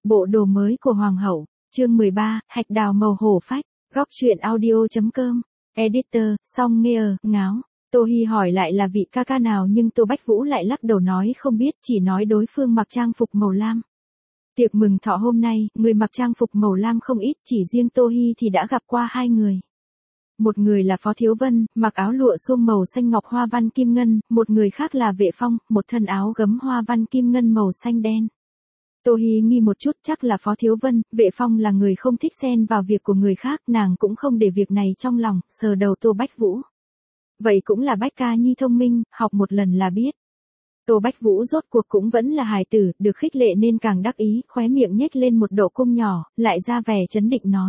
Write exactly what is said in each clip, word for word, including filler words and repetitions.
Bộ đồ mới của Hoàng hậu, chương mười ba, hạch đào màu hổ phách, góc truyện audio.com, editor, song nghe, ngáo. Tô Hi hỏi lại là vị ca ca nào nhưng Tô Bách Vũ lại lắc đầu nói không biết, chỉ nói đối phương mặc trang phục màu lam. Tiệc mừng thọ hôm nay, người mặc trang phục màu lam không ít, chỉ riêng Tô Hi thì đã gặp qua hai người. Một người là Phó Thiếu Vân, mặc áo lụa suông màu xanh ngọc hoa văn kim ngân, một người khác là Vệ Phong, một thân áo gấm hoa văn kim ngân màu xanh đen. Tô Hi nghi một chút, chắc là Phó Thiếu Vân. Vệ Phong là người không thích xen vào việc của người khác, nàng cũng không để việc này trong lòng, sờ đầu Tô Bách Vũ. Vậy cũng là Bách ca nhi thông minh, học một lần là biết. Tô Bách Vũ rốt cuộc cũng vẫn là hài tử, được khích lệ nên càng đắc ý, khóe miệng nhếch lên một độ cung nhỏ, lại ra vẻ trấn định nói.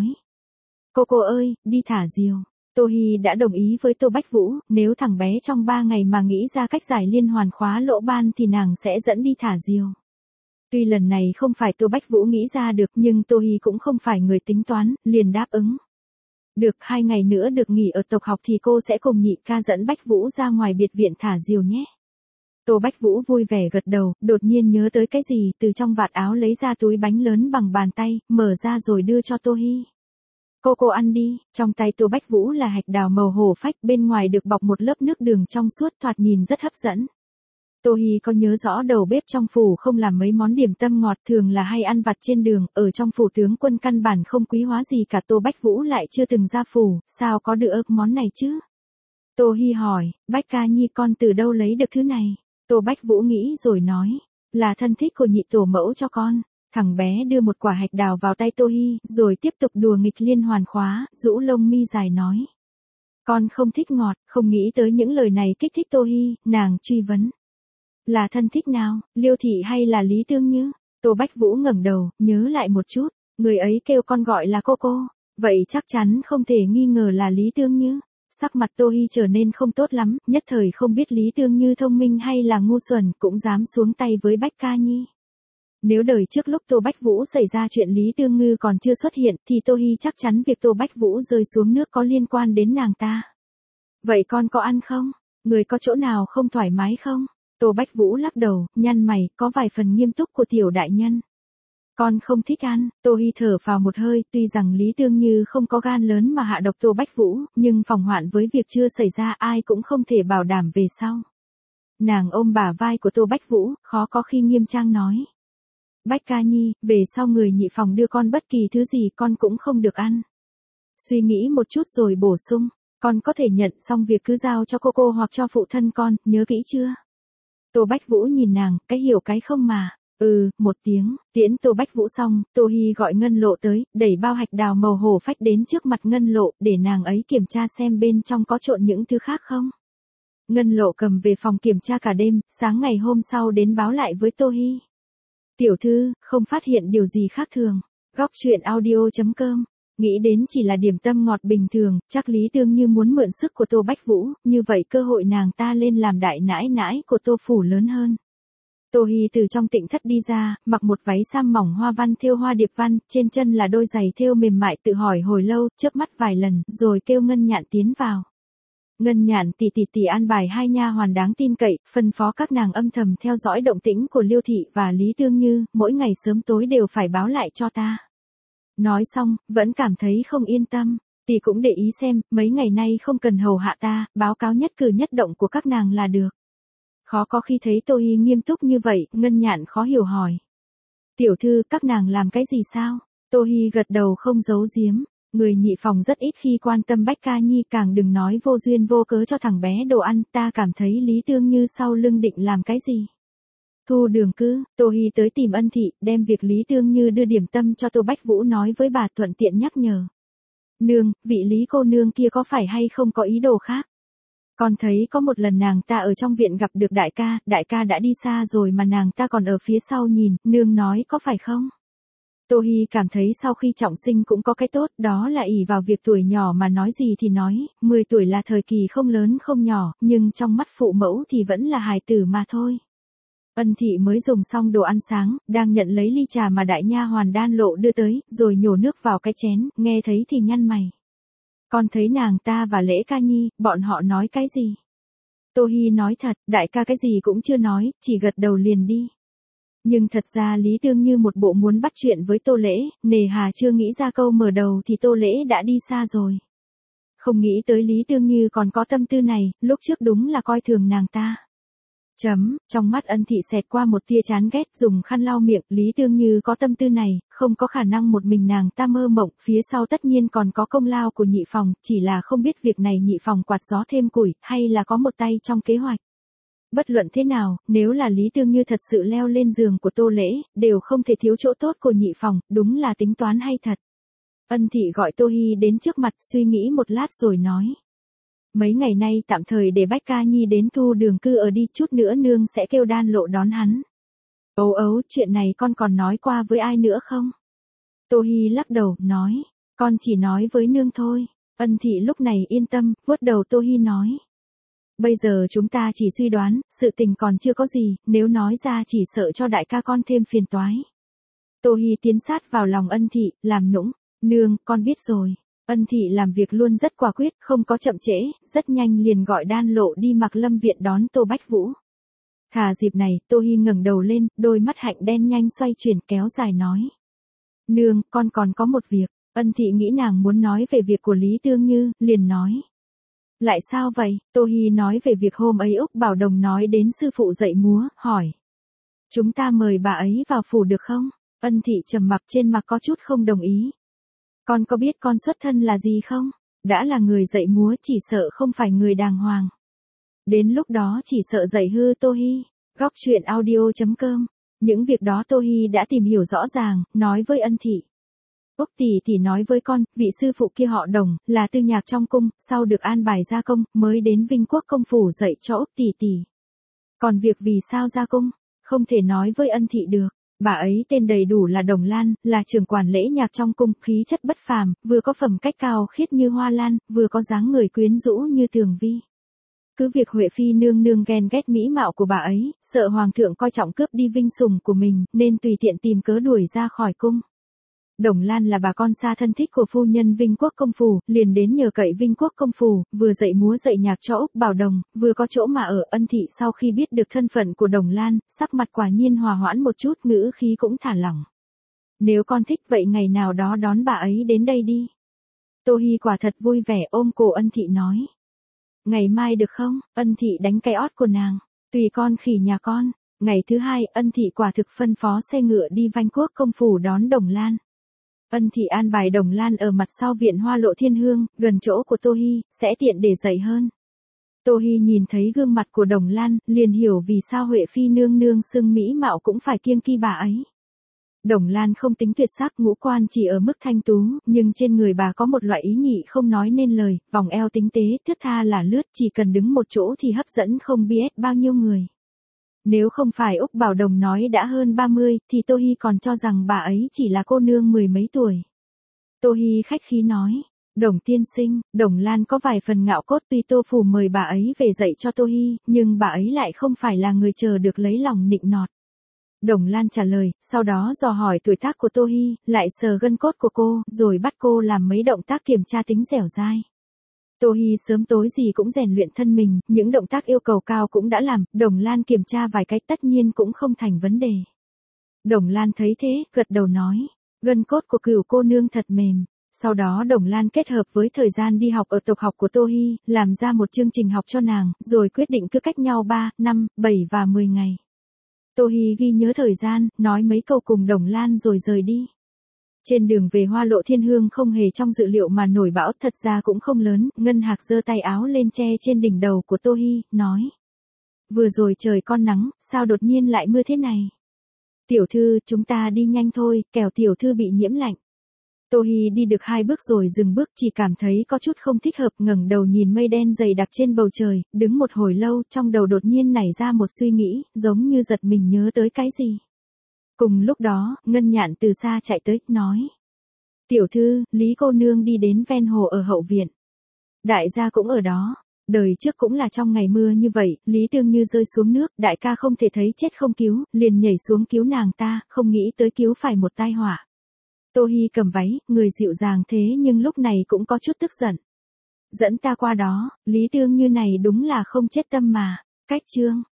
Cô cô ơi, đi thả diều. Tô Hi đã đồng ý với Tô Bách Vũ, nếu thằng bé trong ba ngày mà nghĩ ra cách giải liên hoàn khóa lỗ ban thì nàng sẽ dẫn đi thả diều. Tuy lần này không phải Tô Bách Vũ nghĩ ra được nhưng Tô Hi cũng không phải người tính toán, liền đáp ứng. Được, hai ngày nữa được nghỉ ở tộc học thì cô sẽ cùng nhị ca dẫn Bách Vũ ra ngoài biệt viện thả diều nhé. Tô Bách Vũ vui vẻ gật đầu, đột nhiên nhớ tới cái gì, từ trong vạt áo lấy ra túi bánh lớn bằng bàn tay, mở ra rồi đưa cho Tô Hi. Cô cô ăn đi. Trong tay Tô Bách Vũ là hạch đào màu hổ phách, bên ngoài được bọc một lớp nước đường trong suốt, thoạt nhìn rất hấp dẫn. Tô Hi có nhớ rõ đầu bếp trong phủ không làm mấy món điểm tâm ngọt, thường là hay ăn vặt trên đường, ở trong phủ tướng quân căn bản không quý hóa gì cả. Tô Bách Vũ lại chưa từng ra phủ, sao có được món này chứ? Tô Hi hỏi, Bách ca nhi con từ đâu lấy được thứ này? Tô Bách Vũ nghĩ rồi nói, là thân thích của nhị tổ mẫu cho con. Thằng bé đưa một quả hạch đào vào tay Tô Hi, rồi tiếp tục đùa nghịch liên hoàn khóa, rũ lông mi dài nói. Con không thích ngọt, không nghĩ tới những lời này kích thích Tô Hi, nàng truy vấn. Là thân thích nào, Liêu Thị hay là Lý Tương Như? Tô Bách Vũ ngẩng đầu, nhớ lại một chút, người ấy kêu con gọi là cô cô, vậy chắc chắn không thể nghi ngờ là Lý Tương Như. Sắc mặt Tô Hi trở nên không tốt lắm, nhất thời không biết Lý Tương Như thông minh hay là ngu xuẩn, cũng dám xuống tay với Bách ca nhi. Nếu đời trước lúc Tô Bách Vũ xảy ra chuyện Lý Tương Ngư còn chưa xuất hiện, thì Tô Hi chắc chắn việc Tô Bách Vũ rơi xuống nước có liên quan đến nàng ta. Vậy con có ăn không? Người có chỗ nào không thoải mái không? Tô Bách Vũ lắc đầu, nhăn mày, có vài phần nghiêm túc của tiểu đại nhân. Con không thích ăn. Tô Hi thở phào một hơi, tuy rằng Lý Tương Như không có gan lớn mà hạ độc Tô Bách Vũ, nhưng phòng hoạn với việc chưa xảy ra ai cũng không thể bảo đảm về sau. Nàng ôm bả vai của Tô Bách Vũ, khó có khi nghiêm trang nói. Bách ca nhi, về sau người nhị phòng đưa con bất kỳ thứ gì con cũng không được ăn. Suy nghĩ một chút rồi bổ sung, con có thể nhận xong việc cứ giao cho cô cô hoặc cho phụ thân con, nhớ kỹ chưa? Tô Bách Vũ nhìn nàng, cái hiểu cái không mà. Ừ, một tiếng, tiễn Tô Bách Vũ xong, Tô Hi gọi Ngân Lộ tới, đẩy bao hạch đào màu hổ phách đến trước mặt Ngân Lộ, để nàng ấy kiểm tra xem bên trong có trộn những thứ khác không. Ngân Lộ cầm về phòng kiểm tra cả đêm, sáng ngày hôm sau đến báo lại với Tô Hi. Tiểu thư, không phát hiện điều gì khác thường. Góc truyện audio.com, nghĩ đến chỉ là điểm tâm ngọt bình thường, chắc Lý Tương Như muốn mượn sức của Tô Bách Vũ, như vậy cơ hội nàng ta lên làm đại nãi nãi của Tô phủ lớn hơn. Tô Hi từ trong tịnh thất đi ra, mặc một váy sam mỏng hoa văn thêu hoa điệp văn, trên chân là đôi giày thêu mềm mại, tự hỏi hồi lâu, chớp mắt vài lần, rồi kêu Ngân Nhạn tiến vào. Ngân Nhạn tỷ tỷ tỷ an bài hai nha hoàn đáng tin cậy, phân phó các nàng âm thầm theo dõi động tĩnh của Liêu Thị và Lý Tương Như, mỗi ngày sớm tối đều phải báo lại cho ta. Nói xong, vẫn cảm thấy không yên tâm, tỷ cũng để ý xem, mấy ngày nay không cần hầu hạ ta, báo cáo nhất cử nhất động của các nàng là được. Khó có khi thấy Tô Hi nghiêm túc như vậy, Ngân Nhạn khó hiểu hỏi. Tiểu thư, các nàng làm cái gì sao? Tô Hi gật đầu không giấu giếm. Người nhị phòng rất ít khi quan tâm Bách ca nhi, càng đừng nói vô duyên vô cớ cho thằng bé đồ ăn, ta cảm thấy Lý Tương Như sau lưng định làm cái gì. Thu đường cứ, Tô Hi tới tìm Ân Thị, đem việc Lý Tương Như đưa điểm tâm cho Tô Bách Vũ nói với bà, thuận tiện nhắc nhở. Nương, vị Lý cô nương kia có phải hay không có ý đồ khác? Con thấy có một lần nàng ta ở trong viện gặp được đại ca, đại ca đã đi xa rồi mà nàng ta còn ở phía sau nhìn, nương nói có phải không? Tô Hi cảm thấy sau khi trọng sinh cũng có cái tốt, đó là ỷ vào việc tuổi nhỏ mà nói gì thì nói, mười tuổi là thời kỳ không lớn không nhỏ, nhưng trong mắt phụ mẫu thì vẫn là hài tử mà thôi. Ân Thị mới dùng xong đồ ăn sáng, đang nhận lấy ly trà mà đại nha hoàn Đan Lộ đưa tới, rồi nhổ nước vào cái chén, nghe thấy thì nhăn mày. Con thấy nàng ta và Lễ ca nhi, bọn họ nói cái gì? Tô Hi nói thật, đại ca cái gì cũng chưa nói, chỉ gật đầu liền đi. Nhưng thật ra Lý Tương Như một bộ muốn bắt chuyện với Tô Lễ, nề hà chưa nghĩ ra câu mở đầu thì Tô Lễ đã đi xa rồi. Không nghĩ tới Lý Tương Như còn có tâm tư này, lúc trước đúng là coi thường nàng ta. Chấm, trong mắt Ân Thị xẹt qua một tia chán ghét, dùng khăn lau miệng, Lý Tương Như có tâm tư này, không có khả năng một mình nàng ta mơ mộng, phía sau tất nhiên còn có công lao của nhị phòng, chỉ là không biết việc này nhị phòng quạt gió thêm củi, hay là có một tay trong kế hoạch. Bất luận thế nào, nếu là Lý Tương Như thật sự leo lên giường của Tô Lễ, đều không thể thiếu chỗ tốt của nhị phòng, đúng là tính toán hay thật. Ân Thị gọi Tô Hi đến trước mặt, suy nghĩ một lát rồi nói. Mấy ngày nay tạm thời để Bách Ca Nhi đến Thu Đường cư ở đi, chút nữa nương sẽ kêu Đan Lộ đón hắn. Ấu ấu, chuyện này con còn nói qua với ai nữa không? Tô Hi lắc đầu, nói, con chỉ nói với nương thôi. Ân Thị lúc này yên tâm, vuốt đầu Tô Hi nói. Bây giờ chúng ta chỉ suy đoán, sự tình còn chưa có gì, nếu nói ra chỉ sợ cho đại ca con thêm phiền toái. Tô Hi tiến sát vào lòng Ân Thị, làm nũng, nương, con biết rồi. Ân Thị làm việc luôn rất quả quyết, không có chậm trễ, rất nhanh liền gọi Đan Lộ đi Mặc Lâm viện đón Tô Bách Vũ. Thà dịp này, Tô Hi ngẩng đầu lên, đôi mắt hạnh đen nhanh xoay chuyển kéo dài nói. Nương, con còn có một việc. Ân Thị nghĩ nàng muốn nói về việc của Lý Tương Như, liền nói. Lại sao vậy? Tô Hi nói về việc hôm ấy Úc Bảo Đồng nói đến sư phụ dạy múa, hỏi. Chúng ta mời bà ấy vào phủ được không? Ân Thị trầm mặc trên mặt có chút không đồng ý. Con có biết con xuất thân là gì không? Đã là người dạy múa chỉ sợ không phải người đàng hoàng. Đến lúc đó chỉ sợ dạy hư Tô Hi. Góc truyện audio chấm com. Những việc đó Tô Hi đã tìm hiểu rõ ràng, nói với Ân Thị. Úc tỷ tỷ nói với con, vị sư phụ kia họ Đồng, là tư nhạc trong cung, sau được an bài ra công, mới đến Vinh Quốc công phủ dạy cho Úc tỷ tỷ. Còn việc vì sao ra cung, không thể nói với Ân Thị được. Bà ấy tên đầy đủ là Đồng Lan, là trưởng quản lễ nhạc trong cung, khí chất bất phàm, vừa có phẩm cách cao khiết như hoa lan, vừa có dáng người quyến rũ như Tường Vi. Cứ việc Huệ Phi nương nương ghen ghét mỹ mạo của bà ấy, sợ hoàng thượng coi trọng cướp đi vinh sủng của mình, nên tùy tiện tìm cớ đuổi ra khỏi cung. Đồng Lan là bà con xa thân thích của phu nhân Vinh Quốc công phủ, liền đến nhờ cậy Vinh Quốc công phủ, vừa dạy múa dạy nhạc cho Úc Bảo Đồng, vừa có chỗ mà ở. Ân Thị sau khi biết được thân phận của Đồng Lan, sắc mặt quả nhiên hòa hoãn một chút, ngữ khí cũng thả lỏng. Nếu con thích vậy ngày nào đó đón bà ấy đến đây đi. Tô Hi quả thật vui vẻ ôm cổ Ân Thị nói. Ngày mai được không? Ân Thị đánh cái ót của nàng. Tùy con khỉ nhà con. Ngày thứ hai, Ân Thị quả thực phân phó xe ngựa đi Vanh Quốc công phủ đón Đồng Lan. Ân Thị an bài Đồng Lan ở mặt sau viện Hoa Lộ Thiên Hương, gần chỗ của Tô Hi, sẽ tiện để dạy hơn. Tô Hi nhìn thấy gương mặt của Đồng Lan, liền hiểu vì sao Huệ Phi nương nương xưng mỹ mạo cũng phải kiêng kỵ bà ấy. Đồng Lan không tính tuyệt sắc, ngũ quan chỉ ở mức thanh tú, nhưng trên người bà có một loại ý nhị không nói nên lời, vòng eo tinh tế, thướt tha là lướt, chỉ cần đứng một chỗ thì hấp dẫn không biết bao nhiêu người. Nếu không phải Úc Bảo Đồng nói đã hơn ba mươi, thì Tô Hi còn cho rằng bà ấy chỉ là cô nương mười mấy tuổi. Tô Hi khách khí nói, Đồng tiên sinh, Đồng Lan có vài phần ngạo cốt, tuy Tô phủ mời bà ấy về dạy cho Tô Hi, nhưng bà ấy lại không phải là người chờ được lấy lòng nịnh nọt. Đồng Lan trả lời, sau đó dò hỏi tuổi tác của Tô Hi, lại sờ gân cốt của cô, rồi bắt cô làm mấy động tác kiểm tra tính dẻo dai. Tô Hi sớm tối gì cũng rèn luyện thân mình, những động tác yêu cầu cao cũng đã làm, Đồng Lan kiểm tra vài cách tất nhiên cũng không thành vấn đề. Đồng Lan thấy thế, gật đầu nói, gân cốt của Cửu cô nương thật mềm. Sau đó Đồng Lan kết hợp với thời gian đi học ở tộc học của Tô Hi, làm ra một chương trình học cho nàng, rồi quyết định cứ cách nhau ba, năm, bảy và mười ngày. Tô Hi ghi nhớ thời gian, nói mấy câu cùng Đồng Lan rồi rời đi. Trên đường về Hoa Lộ Thiên Hương không hề trong dự liệu mà nổi bão, thật ra cũng không lớn, Ngân Hạc giơ tay áo lên che trên đỉnh đầu của Tô Hi, nói. Vừa rồi trời con nắng, sao đột nhiên lại mưa thế này? Tiểu thư, chúng ta đi nhanh thôi, kẻo tiểu thư bị nhiễm lạnh. Tô Hi đi được hai bước rồi dừng bước, chỉ cảm thấy có chút không thích hợp, ngẩng đầu nhìn mây đen dày đặc trên bầu trời, đứng một hồi lâu, trong đầu đột nhiên nảy ra một suy nghĩ, giống như giật mình nhớ tới cái gì. Cùng lúc đó, Ngân Nhạn từ xa chạy tới, nói. Tiểu thư, Lý cô nương đi đến ven hồ ở hậu viện. Đại gia cũng ở đó. Đời trước cũng là trong ngày mưa như vậy, Lý Tương Như rơi xuống nước, đại ca không thể thấy chết không cứu, liền nhảy xuống cứu nàng ta, không nghĩ tới cứu phải một tai họa. Tô Hi cầm váy, người dịu dàng thế nhưng lúc này cũng có chút tức giận. Dẫn ta qua đó, Lý Tương Như này đúng là không chết tâm mà. Cách chương.